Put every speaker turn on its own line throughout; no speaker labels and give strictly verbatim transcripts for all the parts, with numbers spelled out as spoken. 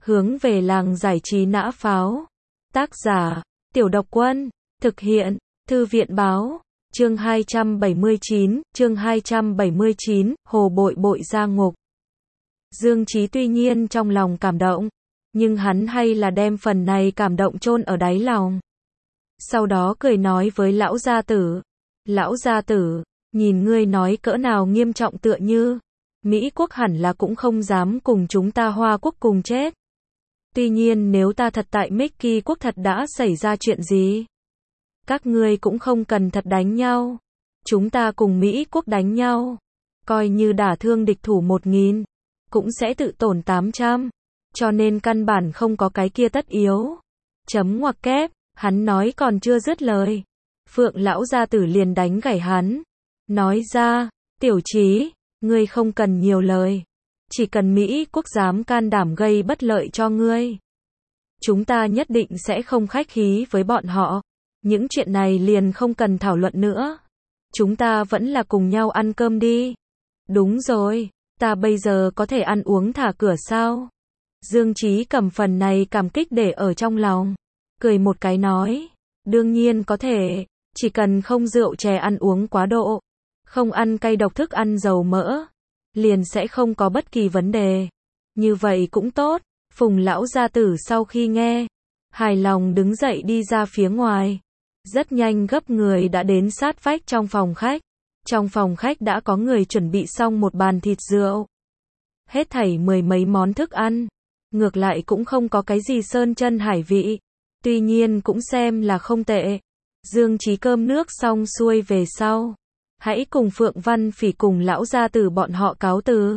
Hướng về làng giải trí nã pháo. Tác giả, Tiểu Độc Quân. Thực hiện, Thư viện báo. Chương hai trăm bảy mươi chín, chương hai trăm bảy mươi chín, Hồ Bội Bội ra ngục. Dương Chí tuy nhiên trong lòng cảm động, nhưng hắn hay là đem phần này cảm động chôn ở đáy lòng. Sau đó cười nói với lão gia tử, lão gia tử, nhìn ngươi nói cỡ nào nghiêm trọng, tựa như Mỹ quốc hẳn là cũng không dám cùng chúng ta Hoa quốc cùng chết. Tuy nhiên nếu ta thật tại Mickey quốc thật đã xảy ra chuyện gì, các ngươi cũng không cần thật đánh nhau. Chúng ta cùng Mỹ quốc đánh nhau, coi như đả thương địch thủ một nghìn, cũng sẽ tự tổn tám trăm. Cho nên căn bản không có cái kia tất yếu. Chấm ngoặc kép, hắn nói còn chưa dứt lời. Phượng lão gia tử liền đánh gãy hắn. Nói ra, Tiểu Chí, ngươi không cần nhiều lời. Chỉ cần Mỹ quốc dám can đảm gây bất lợi cho ngươi, chúng ta nhất định sẽ không khách khí với bọn họ. Những chuyện này liền không cần thảo luận nữa. Chúng ta vẫn là cùng nhau ăn cơm đi. Đúng rồi, ta bây giờ có thể ăn uống thả cửa sao? Dương Chí cầm phần này cảm kích để ở trong lòng. Cười một cái nói, đương nhiên có thể, chỉ cần không rượu chè ăn uống quá độ, không ăn cay độc thức ăn dầu mỡ, liền sẽ không có bất kỳ vấn đề. Như vậy cũng tốt. Phùng lão gia tử sau khi nghe, hài lòng đứng dậy đi ra phía ngoài. Rất nhanh gấp người đã đến sát vách trong phòng khách. Trong phòng khách đã có người chuẩn bị xong một bàn thịt rượu. Hết thảy mười mấy món thức ăn. Ngược lại cũng không có cái gì sơn chân hải vị. Tuy nhiên cũng xem là không tệ. Dương Chí cơm nước xong xuôi về sau, hãy cùng Phượng Văn Phỉ cùng lão gia tử bọn họ cáo từ.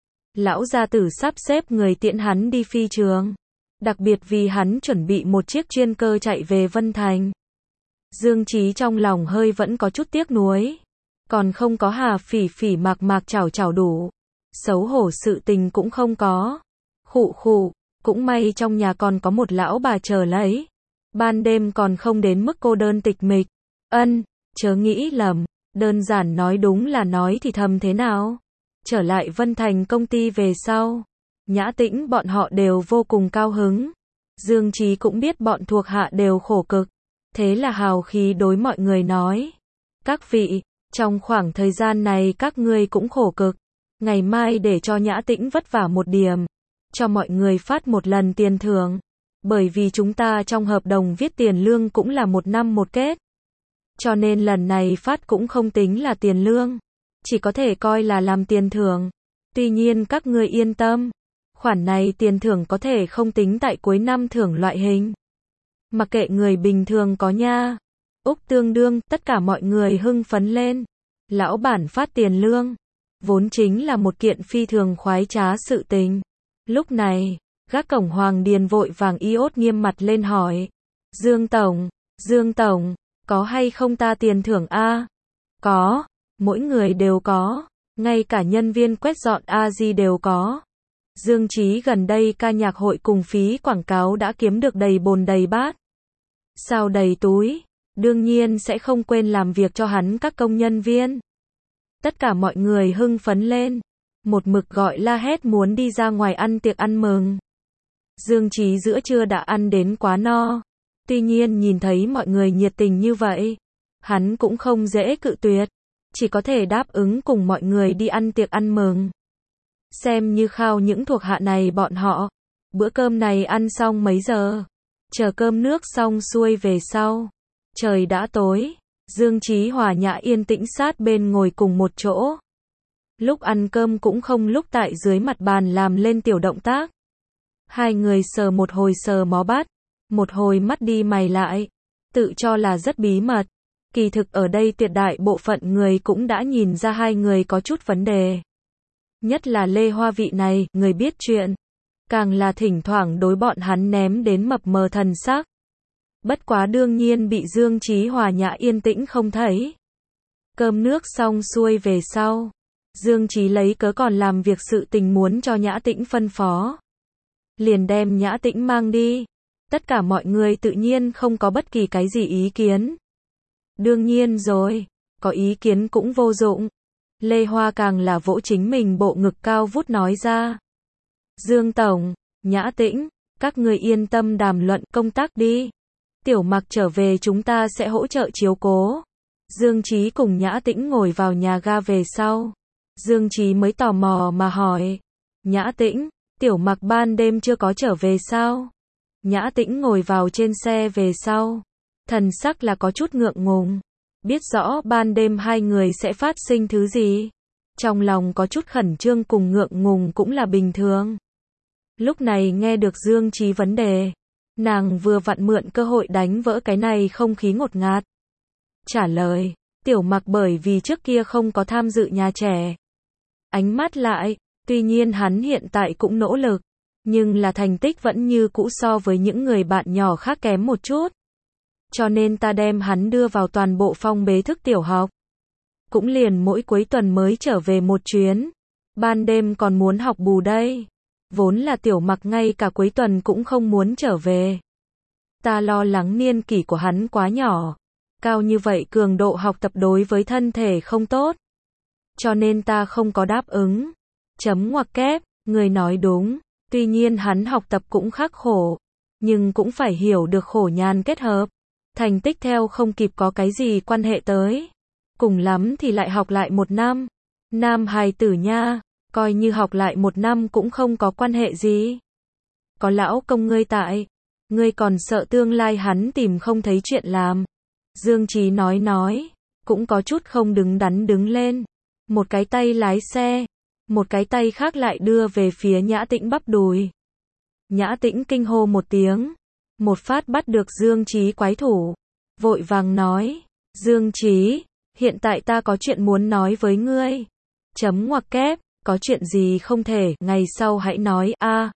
Lão gia tử sắp xếp người tiễn hắn đi phi trường. Đặc biệt vì hắn chuẩn bị một chiếc chuyên cơ chạy về Vân Thành. Dương Chí trong lòng hơi vẫn có chút tiếc nuối. Còn không có Hà Phỉ Phỉ mạc mạc chảo chảo đủ. Xấu hổ sự tình cũng không có. Khụ khụ, cũng may trong nhà còn có một lão bà chờ lấy. Ban đêm còn không đến mức cô đơn tịch mịch. Ân, chớ nghĩ lầm, đơn giản nói đúng là nói thì thầm thế nào. Trở lại Vân Thành công ty về sau, Nhã Tĩnh bọn họ đều vô cùng cao hứng. Dương Chí cũng biết bọn thuộc hạ đều khổ cực. Thế là hào khí đối mọi người nói, các vị, trong khoảng thời gian này các ngươi cũng khổ cực. Ngày mai để cho Nhã Tĩnh vất vả một điểm, cho mọi người phát một lần tiền thưởng. Bởi vì chúng ta trong hợp đồng viết tiền lương cũng là một năm một kết. Cho nên lần này phát cũng không tính là tiền lương, chỉ có thể coi là làm tiền thưởng. Tuy nhiên các ngươi yên tâm, khoản này tiền thưởng có thể không tính tại cuối năm thưởng loại hình. Mặc kệ người bình thường có nha. Úc tương đương, tất cả mọi người hưng phấn lên. Lão bản phát tiền lương, vốn chính là một kiện phi thường khoái trá sự tình. Lúc này, gác cổng Hoàng Điền vội vàng iốt nghiêm mặt lên hỏi. Dương Tổng, Dương Tổng, có hay không ta tiền thưởng a? Có, mỗi người đều có, ngay cả nhân viên quét dọn a di đều có. Dương Chí gần đây ca nhạc hội cùng phí quảng cáo đã kiếm được đầy bồn đầy bát. Sao đầy túi, đương nhiên sẽ không quên làm việc cho hắn các công nhân viên. Tất cả mọi người hưng phấn lên, một mực gọi la hét muốn đi ra ngoài ăn tiệc ăn mừng. Dương Chí giữa trưa đã ăn đến quá no. Tuy nhiên nhìn thấy mọi người nhiệt tình như vậy, hắn cũng không dễ cự tuyệt, chỉ có thể đáp ứng cùng mọi người đi ăn tiệc ăn mừng. Xem như khao những thuộc hạ này bọn họ. Bữa cơm này ăn xong mấy giờ? Chờ cơm nước xong xuôi về sau, trời đã tối. Dương Chí hòa Nhã yên tĩnh sát bên ngồi cùng một chỗ. Lúc ăn cơm cũng không lúc tại dưới mặt bàn làm lên tiểu động tác. Hai người sờ một hồi sờ mó bát, một hồi mắt đi mày lại, tự cho là rất bí mật. Kỳ thực ở đây tuyệt đại bộ phận người cũng đã nhìn ra hai người có chút vấn đề. Nhất là Lê Hoa vị này, người biết chuyện, càng là thỉnh thoảng đối bọn hắn ném đến mập mờ thần sắc. Bất quá đương nhiên bị Dương Chí hòa Nhã yên tĩnh không thấy. Cơm nước xong xuôi về sau, Dương Chí lấy cớ còn làm việc sự tình muốn cho Nhã Tĩnh phân phó, liền đem Nhã Tĩnh mang đi. Tất cả mọi người tự nhiên không có bất kỳ cái gì ý kiến. Đương nhiên rồi, có ý kiến cũng vô dụng. Lê Hoa càng là vỗ chính mình bộ ngực cao vút nói ra. Dương Tổng, Nhã Tĩnh, các người yên tâm đàm luận công tác đi. Tiểu Mặc trở về chúng ta sẽ hỗ trợ chiếu cố. Dương Chí cùng Nhã Tĩnh ngồi vào nhà ga về sau. Dương Chí mới tò mò mà hỏi. Nhã Tĩnh, Tiểu Mặc ban đêm chưa có trở về sao? Nhã Tĩnh ngồi vào trên xe về sau. Thần sắc là có chút ngượng ngùng. Biết rõ ban đêm hai người sẽ phát sinh thứ gì. Trong lòng có chút khẩn trương cùng ngượng ngùng cũng là bình thường. Lúc này nghe được Dương Chí vấn đề. Nàng vừa vặn mượn cơ hội đánh vỡ cái này không khí ngột ngạt. Trả lời, Tiểu Mặc bởi vì trước kia không có tham dự nhà trẻ. Ánh mắt lại, tuy nhiên hắn hiện tại cũng nỗ lực. Nhưng là thành tích vẫn như cũ so với những người bạn nhỏ khác kém một chút. Cho nên ta đem hắn đưa vào toàn bộ phong bế thức tiểu học. Cũng liền mỗi cuối tuần mới trở về một chuyến. Ban đêm còn muốn học bù đây. Vốn là Tiểu Mặc ngay cả cuối tuần cũng không muốn trở về. Ta lo lắng niên kỷ của hắn quá nhỏ. Cao như vậy cường độ học tập đối với thân thể không tốt. Cho nên ta không có đáp ứng. Chấm ngoặc kép, người nói đúng. Tuy nhiên hắn học tập cũng khắc khổ. Nhưng cũng phải hiểu được khổ nhàn kết hợp. Thành tích theo không kịp có cái gì quan hệ tới. Cùng lắm thì lại học lại một năm. Nam hài tử nha. Coi như học lại một năm cũng không có quan hệ gì. Có lão công ngươi tại. Ngươi còn sợ tương lai hắn tìm không thấy chuyện làm. Dương Chí nói nói. Cũng có chút không đứng đắn đứng lên. Một cái tay lái xe. Một cái tay khác lại đưa về phía Nhã Tĩnh bắp đùi. Nhã Tĩnh kinh hô một tiếng. Một phát bắt được Dương Chí quái thủ. Vội vàng nói. Dương Chí, hiện tại ta có chuyện muốn nói với ngươi. Chấm ngoặc kép. Có chuyện gì không thể, ngày sau hãy nói, a. À.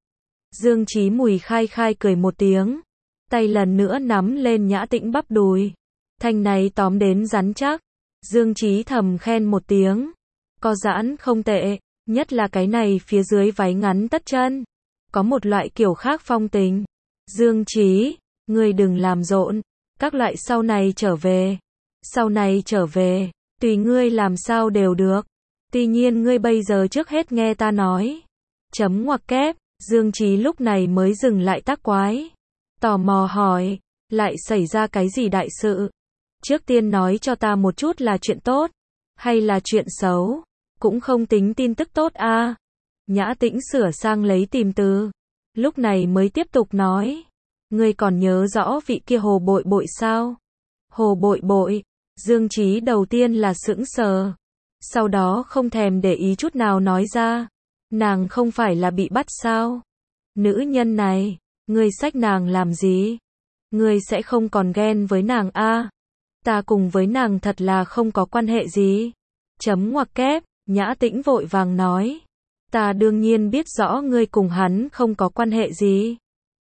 Dương Chí mùi khai khai cười một tiếng. Tay lần nữa nắm lên Nhã Tĩnh bắp đùi. Thanh này tóm đến rắn chắc. Dương Chí thầm khen một tiếng. Co giãn không tệ, nhất là cái này phía dưới váy ngắn tất chân. Có một loại kiểu khác phong tình. Dương Chí, ngươi đừng làm rộn. Các loại sau này trở về. Sau này trở về, tùy ngươi làm sao đều được. Tuy nhiên ngươi bây giờ trước hết nghe ta nói. Chấm ngoặc kép, Dương Chí lúc này mới dừng lại tác quái. Tò mò hỏi, lại xảy ra cái gì đại sự? Trước tiên nói cho ta một chút là chuyện tốt, hay là chuyện xấu? Cũng không tính tin tức tốt a. À. Nhã Tĩnh sửa sang lấy tìm từ. Lúc này mới tiếp tục nói. Ngươi còn nhớ rõ vị kia Hồ Bội Bội sao? Hồ Bội Bội. Dương Chí đầu tiên là sững sờ. Sau đó không thèm để ý chút nào nói ra. Nàng không phải là bị bắt sao? Nữ nhân này, ngươi xách nàng làm gì? Ngươi sẽ không còn ghen với nàng a? À? Ta cùng với nàng thật là không có quan hệ gì. Chấm ngoặc kép, Nhã Tĩnh vội vàng nói. Ta đương nhiên biết rõ ngươi cùng hắn không có quan hệ gì.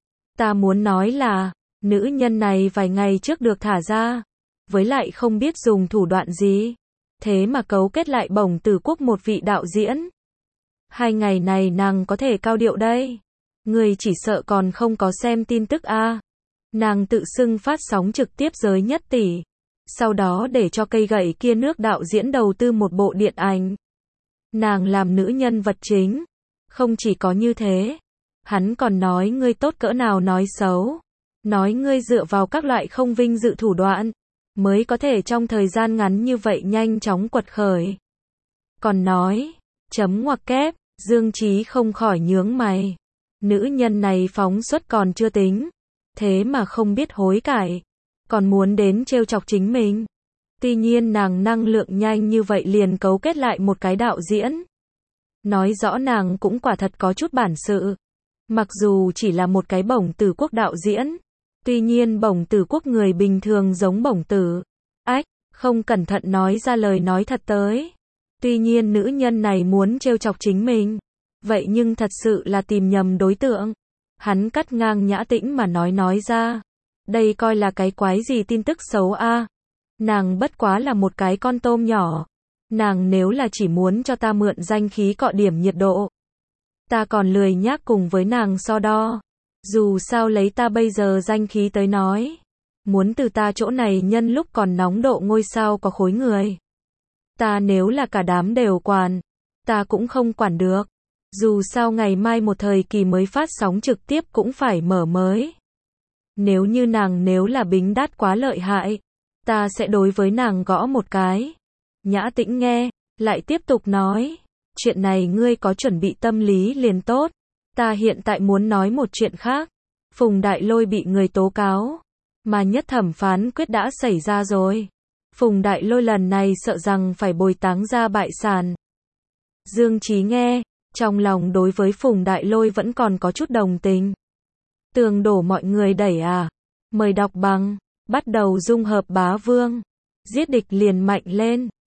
Ta muốn nói là, nữ nhân này vài ngày trước được thả ra. Với lại không biết dùng thủ đoạn gì. Thế mà cấu kết lại Bổng Tử Quốc một vị đạo diễn. Hai ngày này nàng có thể cao điệu đây. Người chỉ sợ còn không có xem tin tức a. À. Nàng tự xưng phát sóng trực tiếp giới nhất tỷ. Sau đó để cho cây gậy kia nước đạo diễn đầu tư một bộ điện ảnh. Nàng làm nữ nhân vật chính. Không chỉ có như thế. Hắn còn nói ngươi tốt cỡ nào nói xấu. Nói ngươi dựa vào các loại không vinh dự thủ đoạn. Mới có thể trong thời gian ngắn như vậy nhanh chóng quật khởi. Còn nói, chấm ngoặc kép, Dương Chí không khỏi nhướng mày. Nữ nhân này phóng xuất còn chưa tính. Thế mà không biết hối cải. Còn muốn đến trêu chọc chính mình. Tuy nhiên nàng năng lượng nhanh như vậy liền cấu kết lại một cái đạo diễn. Nói rõ nàng cũng quả thật có chút bản sự. Mặc dù chỉ là một cái Bổng Tử Quốc đạo diễn. Tuy nhiên Bổng Tử Quốc người bình thường giống Bổng Tử. Ách, không cẩn thận nói ra lời nói thật tới. Tuy nhiên nữ nhân này muốn trêu chọc chính mình. Vậy nhưng thật sự là tìm nhầm đối tượng. Hắn cắt ngang Nhã Tĩnh mà nói nói ra. Đây coi là cái quái gì tin tức xấu a? À? Nàng bất quá là một cái con tôm nhỏ. Nàng nếu là chỉ muốn cho ta mượn danh khí cọ điểm nhiệt độ. Ta còn lười nhác cùng với nàng so đo. Dù sao lấy ta bây giờ danh khí tới nói. Muốn từ ta chỗ này nhân lúc còn nóng độ ngôi sao có khối người. Ta nếu là cả đám đều quản. Ta cũng không quản được. Dù sao ngày mai một thời kỳ mới phát sóng trực tiếp cũng phải mở mới. Nếu như nàng nếu là Bính Đát quá lợi hại, ta sẽ đối với nàng gõ một cái. Nhã Tĩnh nghe, lại tiếp tục nói, chuyện này ngươi có chuẩn bị tâm lý liền tốt. Ta hiện tại muốn nói một chuyện khác. Phùng Đại Lôi bị người tố cáo, mà nhất thẩm phán quyết đã xảy ra rồi. Phùng Đại Lôi lần này sợ rằng phải bồi táng ra bại sản. Dương Chí nghe, trong lòng đối với Phùng Đại Lôi vẫn còn có chút đồng tình. Tường đổ mọi người đẩy à? Mời đọc bằng, bắt đầu dung hợp bá vương. Giết địch liền mạnh lên.